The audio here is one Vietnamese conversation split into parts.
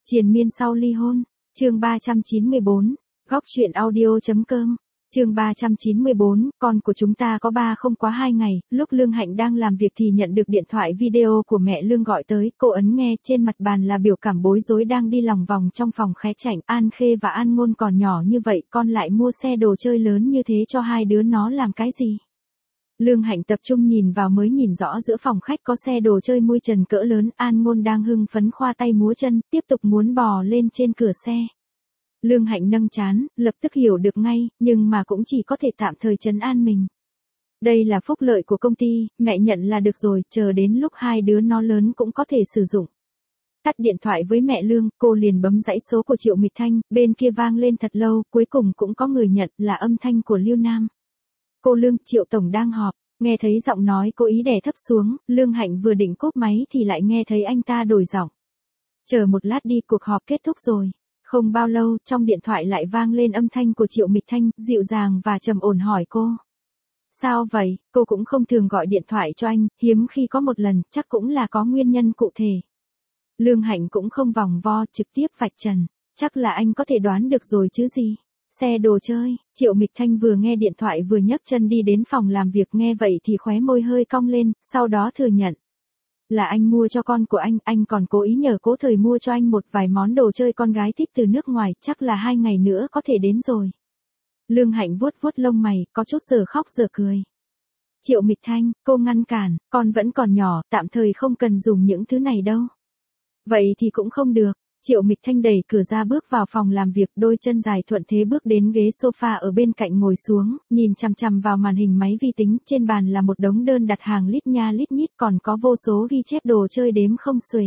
Triền miên sau ly hôn, chương 394, góc truyện audio.com, chương 394, con của chúng ta có ba không quá 2 ngày, lúc Lương Hạnh đang làm việc thì nhận được điện thoại video của mẹ Lương gọi tới, cô ấn nghe, trên mặt bàn là biểu cảm bối rối đang đi lòng vòng trong phòng khé chảnh, An Khê và An Ngôn còn nhỏ như vậy, con lại mua xe đồ chơi lớn như thế cho hai đứa nó làm cái gì? Lương Hạnh tập trung nhìn vào mới nhìn rõ giữa phòng khách có xe đồ chơi mui trần cỡ lớn, An Ngôn đang hưng phấn khoa tay múa chân, tiếp tục muốn bò lên trên cửa xe. Lương Hạnh nâng trán, lập tức hiểu được ngay, nhưng mà cũng chỉ có thể tạm thời trấn an mình. Đây là phúc lợi của công ty, mẹ nhận là được rồi, chờ đến lúc hai đứa nó lớn cũng có thể sử dụng. Tắt điện thoại với mẹ Lương, cô liền bấm dãy số của Triệu Mịch Thanh, bên kia vang lên thật lâu, cuối cùng cũng có người nhận, là âm thanh của Lưu Nam. Cô Lương, Triệu Tổng đang họp, nghe thấy giọng nói cô ý đè thấp xuống, Lương Hạnh vừa định cúp máy thì lại nghe thấy anh ta đổi giọng. Chờ một lát đi, cuộc họp kết thúc rồi. Không bao lâu, trong điện thoại lại vang lên âm thanh của Triệu Mịch Thanh, dịu dàng và trầm ổn hỏi cô. Sao vậy, cô cũng không thường gọi điện thoại cho anh, hiếm khi có một lần, chắc cũng là có nguyên nhân cụ thể. Lương Hạnh cũng không vòng vo, trực tiếp vạch trần, chắc là anh có thể đoán được rồi chứ gì. Xe đồ chơi, Triệu Mịch Thanh vừa nghe điện thoại vừa nhấc chân đi đến phòng làm việc, nghe vậy thì khóe môi hơi cong lên, sau đó thừa nhận. Là anh mua cho con của anh còn cố ý nhờ Cố Thời mua cho anh một vài món đồ chơi con gái thích từ nước ngoài, chắc là 2 ngày nữa có thể đến rồi. Lương Hạnh vuốt vuốt lông mày, có chút giờ khóc giờ cười. Triệu Mịch Thanh, cô ngăn cản, con vẫn còn nhỏ, tạm thời không cần dùng những thứ này đâu. Vậy thì cũng không được. Triệu Mịch Thanh đẩy cửa ra bước vào phòng làm việc, đôi chân dài thuận thế bước đến ghế sofa ở bên cạnh ngồi xuống, nhìn chằm chằm vào màn hình máy vi tính, trên bàn là một đống đơn đặt hàng lít nha lít nhít, còn có vô số ghi chép đồ chơi đếm không xuể.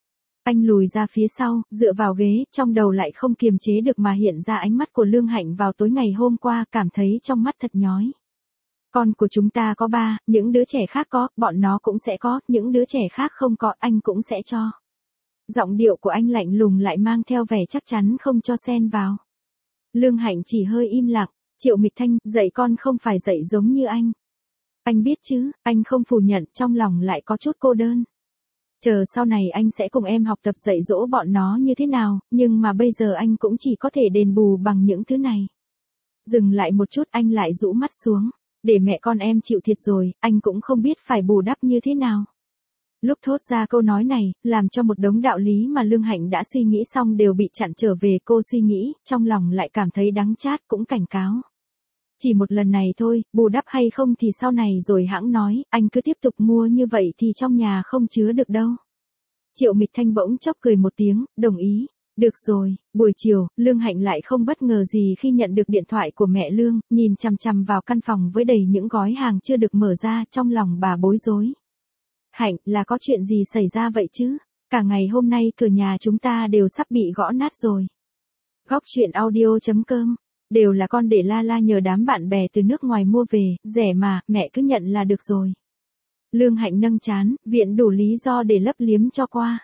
Anh lùi ra phía sau, dựa vào ghế, trong đầu lại không kiềm chế được mà hiện ra ánh mắt của Lương Hạnh vào tối ngày hôm qua, cảm thấy trong mắt thật nhói. Con của chúng ta có ba, những đứa trẻ khác có, bọn nó cũng sẽ có, những đứa trẻ khác không có, anh cũng sẽ cho. Giọng điệu của anh lạnh lùng lại mang theo vẻ chắc chắn không cho xen vào. Lương Hạnh chỉ hơi im lặng, Triệu Mịch Thanh, dạy con không phải dạy giống như anh. Anh biết chứ, anh không phủ nhận, trong lòng lại có chút cô đơn. Chờ sau này anh sẽ cùng em học tập dạy dỗ bọn nó như thế nào, nhưng mà bây giờ anh cũng chỉ có thể đền bù bằng những thứ này. Dừng lại một chút, anh lại rũ mắt xuống, để mẹ con em chịu thiệt rồi, anh cũng không biết phải bù đắp như thế nào. Lúc thốt ra câu nói này, làm cho một đống đạo lý mà Lương Hạnh đã suy nghĩ xong đều bị chặn trở về, cô suy nghĩ, trong lòng lại cảm thấy đắng chát, cũng cảnh cáo. Chỉ một lần này thôi, bù đắp hay không thì sau này rồi hãng nói, anh cứ tiếp tục mua như vậy thì trong nhà không chứa được đâu. Triệu Mịch Thanh bỗng chốc cười một tiếng, đồng ý. Được rồi. Buổi chiều, Lương Hạnh lại không bất ngờ gì khi nhận được điện thoại của mẹ Lương, nhìn chằm chằm vào căn phòng với đầy những gói hàng chưa được mở ra, trong lòng bà bối rối. Hạnh, là có chuyện gì xảy ra vậy chứ? Cả ngày hôm nay cửa nhà chúng ta đều sắp bị gõ nát rồi. Góc truyện audio.com, đều là con để La nhờ đám bạn bè từ nước ngoài mua về, rẻ mà, mẹ cứ nhận là được rồi. Lương Hạnh nâng trán, viện đủ lý do để lấp liếm cho qua.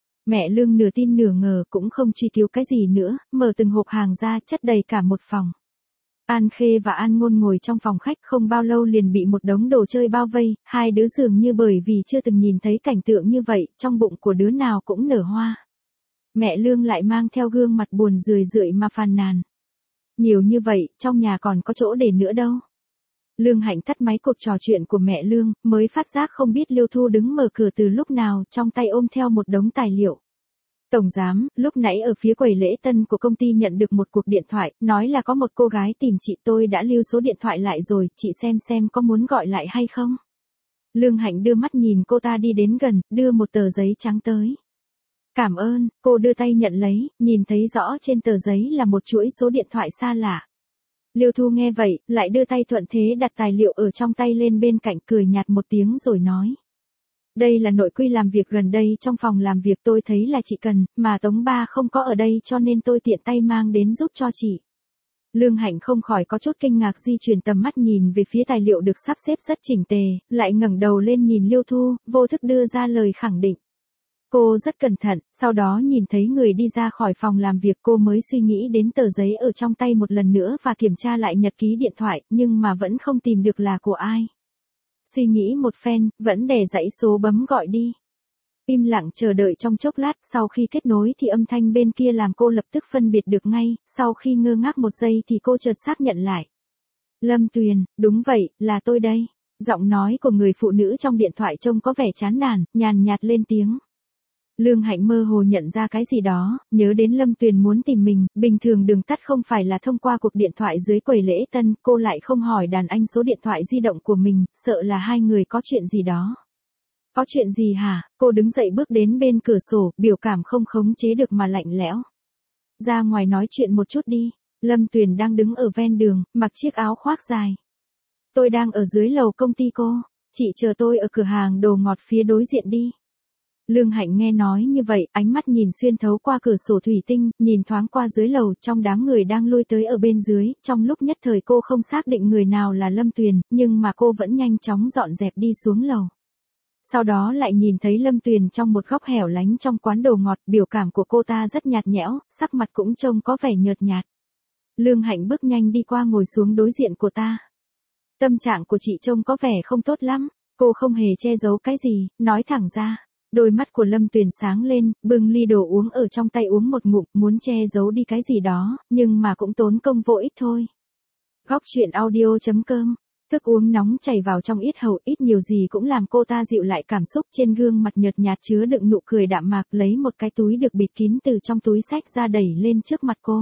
Mẹ Lương nửa tin nửa ngờ, cũng không truy cứu cái gì nữa, mở từng hộp hàng ra, chất đầy cả một phòng. An Khê và An Ngôn ngồi trong phòng khách, không bao lâu liền bị một đống đồ chơi bao vây, hai đứa dường như bởi vì chưa từng nhìn thấy cảnh tượng như vậy, trong bụng của đứa nào cũng nở hoa. Mẹ Lương lại mang theo gương mặt buồn rười rượi mà phàn nàn. Nhiều như vậy, trong nhà còn có chỗ để nữa đâu. Lương Hạnh tắt máy cuộc trò chuyện của mẹ Lương, mới phát giác không biết Liêu Thu đứng mở cửa từ lúc nào, trong tay ôm theo một đống tài liệu. Tổng giám, lúc nãy ở phía quầy lễ tân của công ty nhận được một cuộc điện thoại, nói là có một cô gái tìm chị, tôi đã lưu số điện thoại lại rồi, chị xem có muốn gọi lại hay không? Lương Hạnh đưa mắt nhìn cô ta đi đến gần, đưa một tờ giấy trắng tới. Cảm ơn, cô đưa tay nhận lấy, nhìn thấy rõ trên tờ giấy là một chuỗi số điện thoại xa lạ. Liêu Thu nghe vậy, lại đưa tay thuận thế đặt tài liệu ở trong tay lên bên cạnh, cười nhạt một tiếng rồi nói. Đây là nội quy làm việc gần đây trong phòng làm việc, tôi thấy là chị cần, mà Tống ba không có ở đây cho nên tôi tiện tay mang đến giúp cho chị. Lương Hạnh không khỏi có chút kinh ngạc, di chuyển tầm mắt nhìn về phía tài liệu được sắp xếp rất chỉnh tề, lại ngẩng đầu lên nhìn Liêu Thu, vô thức đưa ra lời khẳng định. Cô rất cẩn thận, sau đó nhìn thấy người đi ra khỏi phòng làm việc, cô mới suy nghĩ đến tờ giấy ở trong tay một lần nữa và kiểm tra lại nhật ký điện thoại, nhưng mà vẫn không tìm được là của ai. Suy nghĩ một phen, vẫn đè dãy số bấm gọi đi. Im lặng chờ đợi trong chốc lát, sau khi kết nối thì âm thanh bên kia làm cô lập tức phân biệt được ngay, sau khi ngơ ngác một giây thì cô chợt xác nhận lại. Lâm Tuyền, đúng vậy, là tôi đây. Giọng nói của người phụ nữ trong điện thoại trông có vẻ chán nản, nhàn nhạt lên tiếng. Lương Hạnh mơ hồ nhận ra cái gì đó, nhớ đến Lâm Tuyền muốn tìm mình, bình thường đường tắt không phải là thông qua cuộc điện thoại dưới quầy lễ tân, cô lại không hỏi đàn anh số điện thoại di động của mình, sợ là hai người có chuyện gì đó. Có chuyện gì hả? Cô đứng dậy bước đến bên cửa sổ, biểu cảm không khống chế được mà lạnh lẽo. Ra ngoài nói chuyện một chút đi. Lâm Tuyền đang đứng ở ven đường, mặc chiếc áo khoác dài. Tôi đang ở dưới lầu công ty cô, chị chờ tôi ở cửa hàng đồ ngọt phía đối diện đi. Lương Hạnh nghe nói như vậy, ánh mắt nhìn xuyên thấu qua cửa sổ thủy tinh, nhìn thoáng qua dưới lầu, trong đám người đang lui tới ở bên dưới, trong lúc nhất thời cô không xác định người nào là Lâm Tuyền, nhưng mà cô vẫn nhanh chóng dọn dẹp đi xuống lầu. Sau đó lại nhìn thấy Lâm Tuyền trong một góc hẻo lánh trong quán đồ ngọt, biểu cảm của cô ta rất nhạt nhẽo, sắc mặt cũng trông có vẻ nhợt nhạt. Lương Hạnh bước nhanh đi qua ngồi xuống đối diện của ta. Tâm trạng của chị trông có vẻ không tốt lắm, cô không hề che giấu cái gì, nói thẳng ra. Đôi mắt của Lâm Tuyền sáng lên, bưng ly đồ uống ở trong tay uống một ngụm, muốn che giấu đi cái gì đó, nhưng mà cũng tốn công vô ích thôi. Góc truyện audio.com. Thức uống nóng chảy vào trong yết hầu, ít nhiều gì cũng làm cô ta dịu lại cảm xúc, trên gương mặt nhợt nhạt chứa đựng nụ cười đạm mạc, lấy một cái túi được bịt kín từ trong túi xách ra đẩy lên trước mặt cô.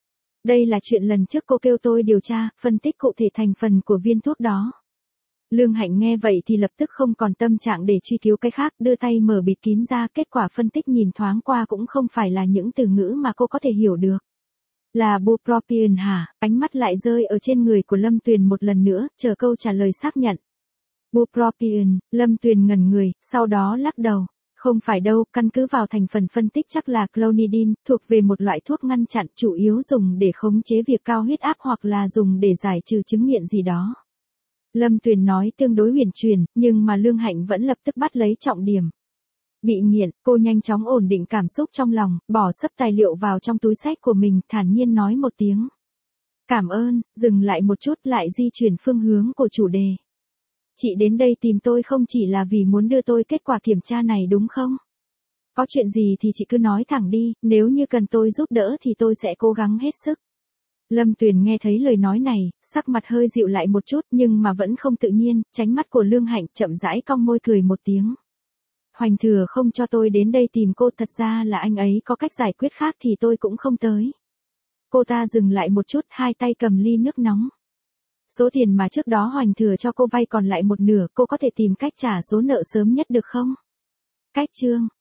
Đây là chuyện lần trước cô kêu tôi điều tra, phân tích cụ thể thành phần của viên thuốc đó. Lương Hạnh nghe vậy thì lập tức không còn tâm trạng để truy cứu cái khác, đưa tay mở bịt kín ra, kết quả phân tích nhìn thoáng qua cũng không phải là những từ ngữ mà cô có thể hiểu được. Là bupropion hả? Ánh mắt lại rơi ở trên người của Lâm Tuyền một lần nữa, chờ câu trả lời xác nhận. Bupropion, Lâm Tuyền ngẩn người, sau đó lắc đầu. Không phải đâu, căn cứ vào thành phần phân tích chắc là clonidine, thuộc về một loại thuốc ngăn chặn, chủ yếu dùng để khống chế việc cao huyết áp hoặc là dùng để giải trừ chứng nghiện gì đó. Lâm Tuyền nói tương đối huyền truyền, nhưng mà Lương Hạnh vẫn lập tức bắt lấy trọng điểm. Bị nghiện, cô nhanh chóng ổn định cảm xúc trong lòng, bỏ sấp tài liệu vào trong túi xách của mình, thản nhiên nói một tiếng. Cảm ơn, dừng lại một chút lại di chuyển phương hướng của chủ đề. Chị đến đây tìm tôi không chỉ là vì muốn đưa tôi kết quả kiểm tra này đúng không? Có chuyện gì thì chị cứ nói thẳng đi, nếu như cần tôi giúp đỡ thì tôi sẽ cố gắng hết sức. Lâm Tuyền nghe thấy lời nói này, sắc mặt hơi dịu lại một chút nhưng mà vẫn không tự nhiên, tránh mắt của Lương Hạnh, chậm rãi cong môi cười một tiếng. Hoành Thừa không cho tôi đến đây tìm cô, thật ra là anh ấy có cách giải quyết khác thì tôi cũng không tới. Cô ta dừng lại một chút, hai tay cầm ly nước nóng. Số tiền mà trước đó Hoành Thừa cho cô vay còn lại một nửa, cô có thể tìm cách trả số nợ sớm nhất được không? Cách chương,